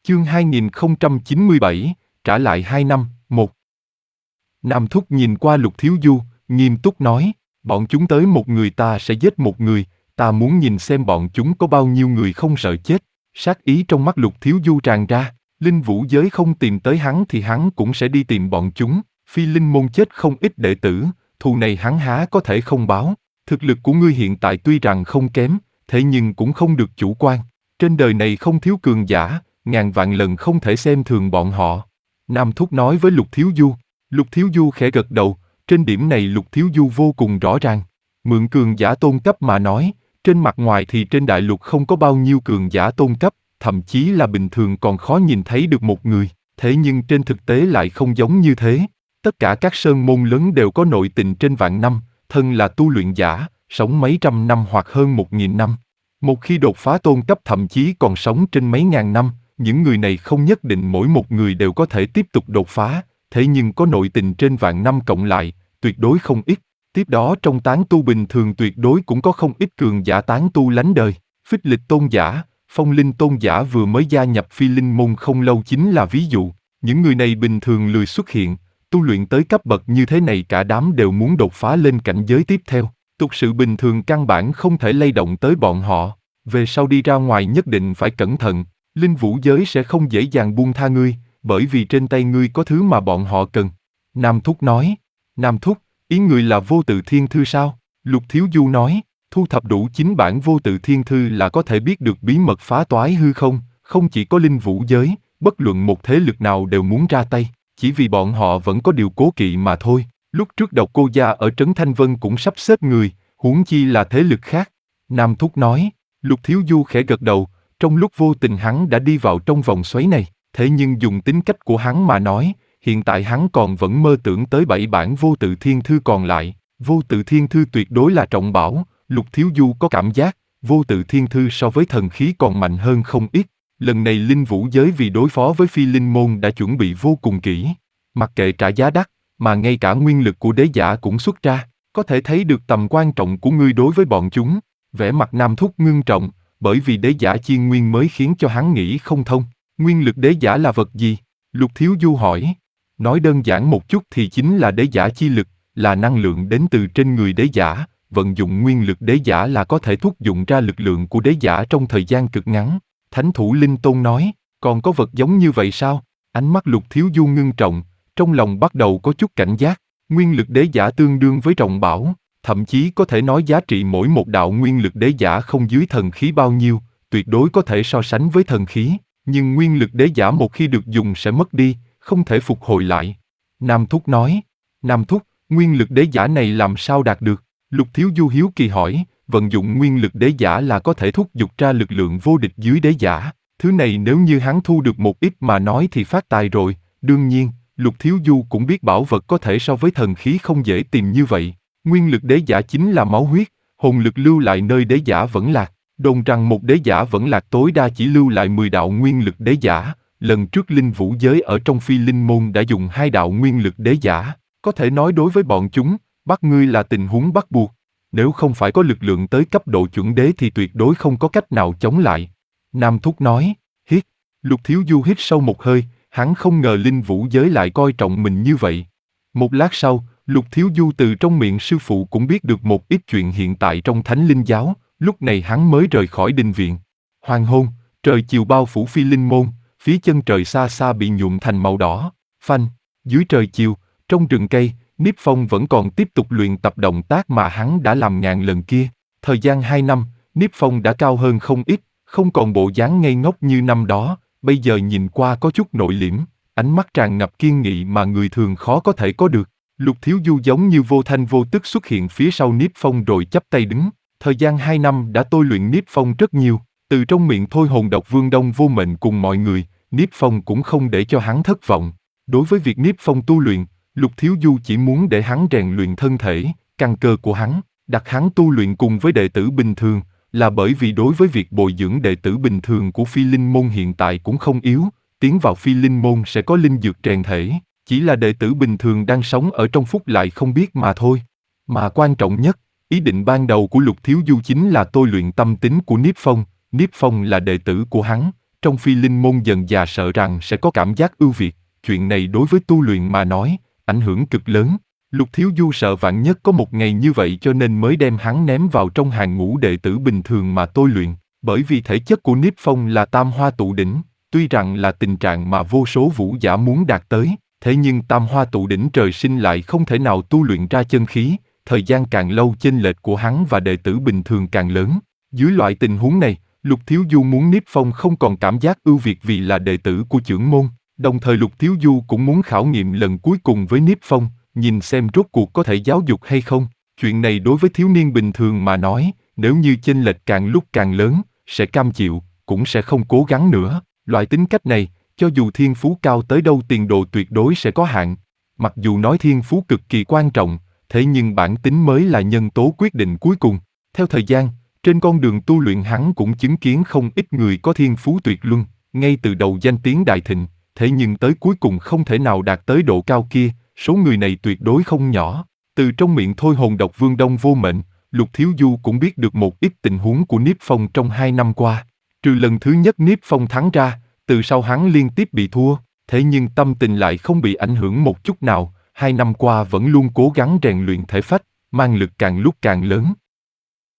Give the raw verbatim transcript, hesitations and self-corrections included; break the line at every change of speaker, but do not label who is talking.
Chương hai nghìn không trăm chín mươi bảy, trả lại hai năm, một. Nam Thúc nhìn qua Lục Thiếu Du, nghiêm túc nói, bọn chúng tới một người ta sẽ giết một người, ta muốn nhìn xem bọn chúng có bao nhiêu người không sợ chết. Sát ý trong mắt Lục Thiếu Du tràn ra, linh vũ giới không tìm tới hắn thì hắn cũng sẽ đi tìm bọn chúng. Phi linh môn chết không ít đệ tử, thù này hắn há có thể không báo. Thực lực của ngươi hiện tại tuy rằng không kém, thế nhưng cũng không được chủ quan. Trên đời này không thiếu cường giả, ngàn vạn lần không thể xem thường bọn họ. Nam Thúc nói với Lục Thiếu Du. Lục Thiếu Du khẽ gật đầu, trên điểm này Lục Thiếu Du vô cùng rõ ràng. Mượn cường giả tôn cấp mà nói, trên mặt ngoài thì trên đại lục không có bao nhiêu cường giả tôn cấp, thậm chí là bình thường còn khó nhìn thấy được một người. Thế nhưng trên thực tế lại không giống như thế. Tất cả các sơn môn lớn đều có nội tình trên vạn năm, thân là tu luyện giả, sống mấy trăm năm hoặc hơn một nghìn năm. Một khi đột phá tôn cấp thậm chí còn sống trên mấy ngàn năm, những người này không nhất định mỗi một người đều có thể tiếp tục đột phá, thế nhưng có nội tình trên vạn năm cộng lại, tuyệt đối không ít. Tiếp đó trong tán tu bình thường tuyệt đối cũng có không ít cường giả tán tu lánh đời. Phích Lịch tôn giả, Phong Linh tôn giả vừa mới gia nhập Phi Linh môn không lâu chính là ví dụ. Những người này bình thường lười xuất hiện, tu luyện tới cấp bậc như thế này cả đám đều muốn đột phá lên cảnh giới tiếp theo. Tục sự bình thường căn bản không thể lay động tới bọn họ. Về sau đi ra ngoài nhất định phải cẩn thận. Linh vũ giới sẽ không dễ dàng buông tha ngươi, bởi vì trên tay ngươi có thứ mà bọn họ cần. Nam Thúc nói. Nam Thúc, ý người là vô tự thiên thư sao? Lục Thiếu Du nói, thu thập đủ chín bản vô tự thiên thư là có thể biết được bí mật phá toái hư không, không chỉ có linh vũ giới, bất luận một thế lực nào đều muốn ra tay, chỉ vì bọn họ vẫn có điều cố kỵ mà thôi. Lúc trước Độc Cô gia ở Trấn Thanh Vân cũng sắp xếp người, huống chi là thế lực khác. Nam Thúc nói. Lục Thiếu Du khẽ gật đầu, trong lúc vô tình hắn đã đi vào trong vòng xoáy này, thế nhưng dùng tính cách của hắn mà nói, hiện tại hắn còn vẫn mơ tưởng tới bảy bản vô tự thiên thư còn lại. Vô tự thiên thư tuyệt đối là trọng bảo, Lục Thiếu Du có cảm giác, vô tự thiên thư so với thần khí còn mạnh hơn không ít. Lần này linh vũ giới vì đối phó với Phi Linh môn đã chuẩn bị vô cùng kỹ. Mặc kệ trả giá đắt, mà ngay cả nguyên lực của đế giả cũng xuất ra, có thể thấy được tầm quan trọng của ngươi đối với bọn chúng. Vẻ mặt Nam Thúc ngưng trọng, bởi vì đế giả chi nguyên mới khiến cho hắn nghĩ không thông. Nguyên lực đế giả là vật gì? Lục Thiếu Du hỏi. Nói đơn giản một chút thì chính là đế giả chi lực, là năng lượng đến từ trên người đế giả. Vận dụng nguyên lực đế giả là có thể thúc dụng ra lực lượng của đế giả trong thời gian cực ngắn. Thánh thủ Linh Tôn nói, còn có vật giống như vậy sao? Ánh mắt Lục Thiếu Du ngưng trọng, trong lòng bắt đầu có chút cảnh giác. Nguyên lực đế giả tương đương với trọng bảo, thậm chí có thể nói giá trị mỗi một đạo nguyên lực đế giả không dưới thần khí bao nhiêu, tuyệt đối có thể so sánh với thần khí. Nhưng nguyên lực đế giả một khi được dùng sẽ mất đi, không thể phục hồi lại. Nam Thúc nói. Nam Thúc, nguyên lực đế giả này làm sao đạt được? Lục Thiếu Du hiếu kỳ hỏi. Vận dụng nguyên lực đế giả là có thể thúc giục ra lực lượng vô địch dưới đế giả. Thứ này nếu như hắn thu được một ít mà nói thì phát tài rồi. Đương nhiên, Lục Thiếu Du cũng biết bảo vật có thể so với thần khí không dễ tìm như vậy. Nguyên lực đế giả chính là máu huyết, hồn lực lưu lại nơi đế giả vẫn lạc. Đồn rằng một đế giả vẫn lạc tối đa chỉ lưu lại mười đạo nguyên lực đế giả. Lần trước linh vũ giới ở trong Phi Linh môn đã dùng hai đạo nguyên lực đế giả. Có thể nói đối với bọn chúng, bắt ngươi là tình huống bắt buộc. Nếu không phải có lực lượng tới cấp độ chuẩn đế thì tuyệt đối không có cách nào chống lại. Nam Thúc nói. Hít. Lục Thiếu Du hít sâu một hơi, hắn không ngờ linh vũ giới lại coi trọng mình như vậy. Một lát sau, Lục Thiếu Du từ trong miệng sư phụ cũng biết được một ít chuyện hiện tại trong Thánh Linh giáo, lúc này hắn mới rời khỏi đình viện. Hoàng hôn, trời chiều bao phủ Phi Linh môn, phía chân trời xa xa bị nhuộm thành màu đỏ. Phanh, dưới trời chiều, trong rừng cây, Niếp Phong vẫn còn tiếp tục luyện tập động tác mà hắn đã làm ngàn lần kia. Thời gian hai năm, Niếp Phong đã cao hơn không ít, không còn bộ dáng ngây ngốc như năm đó, bây giờ nhìn qua có chút nội liễm, ánh mắt tràn ngập kiên nghị mà người thường khó có thể có được. Lục Thiếu Du giống như vô thanh vô tức xuất hiện phía sau Niếp Phong rồi chắp tay đứng. Thời gian hai năm đã tôi luyện Niếp Phong rất nhiều, từ trong miệng thôi hồn độc Vương Đông Vô Mệnh cùng mọi người, Niếp Phong cũng không để cho hắn thất vọng. Đối với việc Niếp Phong tu luyện, Lục Thiếu Du chỉ muốn để hắn rèn luyện thân thể, căn cơ của hắn, đặt hắn tu luyện cùng với đệ tử bình thường, là bởi vì đối với việc bồi dưỡng đệ tử bình thường của Phi Linh môn hiện tại cũng không yếu, tiến vào Phi Linh môn sẽ có linh dược rèn thể, chỉ là đệ tử bình thường đang sống ở trong phúc lại không biết mà thôi. Mà quan trọng nhất, ý định ban đầu của Lục Thiếu Du chính là tôi luyện tâm tính của Niếp Phong, Niếp Phong là đệ tử của hắn, trong phi linh môn dần già sợ rằng sẽ có cảm giác ưu việt, chuyện này đối với tu luyện mà nói, ảnh hưởng cực lớn. Lục Thiếu Du sợ vạn nhất có một ngày như vậy cho nên mới đem hắn ném vào trong hàng ngũ đệ tử bình thường mà tôi luyện, bởi vì thể chất của Niếp Phong là tam hoa tụ đỉnh, tuy rằng là tình trạng mà vô số vũ giả muốn đạt tới, thế nhưng tam hoa tụ đỉnh trời sinh lại không thể nào tu luyện ra chân khí, thời gian càng lâu chênh lệch của hắn và đệ tử bình thường càng lớn. Dưới loại tình huống này, Lục Thiếu Du muốn Niếp Phong không còn cảm giác ưu việt vì là đệ tử của chưởng môn, đồng thời Lục Thiếu Du cũng muốn khảo nghiệm lần cuối cùng với Niếp Phong, nhìn xem rốt cuộc có thể giáo dục hay không. Chuyện này đối với thiếu niên bình thường mà nói, nếu như chênh lệch càng lúc càng lớn, sẽ cam chịu, cũng sẽ không cố gắng nữa. Loại tính cách này, cho dù thiên phú cao tới đâu tiền đồ tuyệt đối sẽ có hạn. Mặc dù nói thiên phú cực kỳ quan trọng, thế nhưng bản tính mới là nhân tố quyết định cuối cùng. Theo thời gian, trên con đường tu luyện hắn cũng chứng kiến không ít người có thiên phú tuyệt luân, ngay từ đầu danh tiếng đại thịnh, thế nhưng tới cuối cùng không thể nào đạt tới độ cao kia, số người này tuyệt đối không nhỏ. Từ trong miệng thôi hồn độc Vương Đông Vô Mệnh, Lục Thiếu Du cũng biết được một ít tình huống của Niếp Phong trong hai năm qua. Trừ lần thứ nhất Niếp Phong thắng ra, từ sau hắn liên tiếp bị thua, thế nhưng tâm tình lại không bị ảnh hưởng một chút nào, hai năm qua vẫn luôn cố gắng rèn luyện thể phách, mang lực càng lúc càng lớn.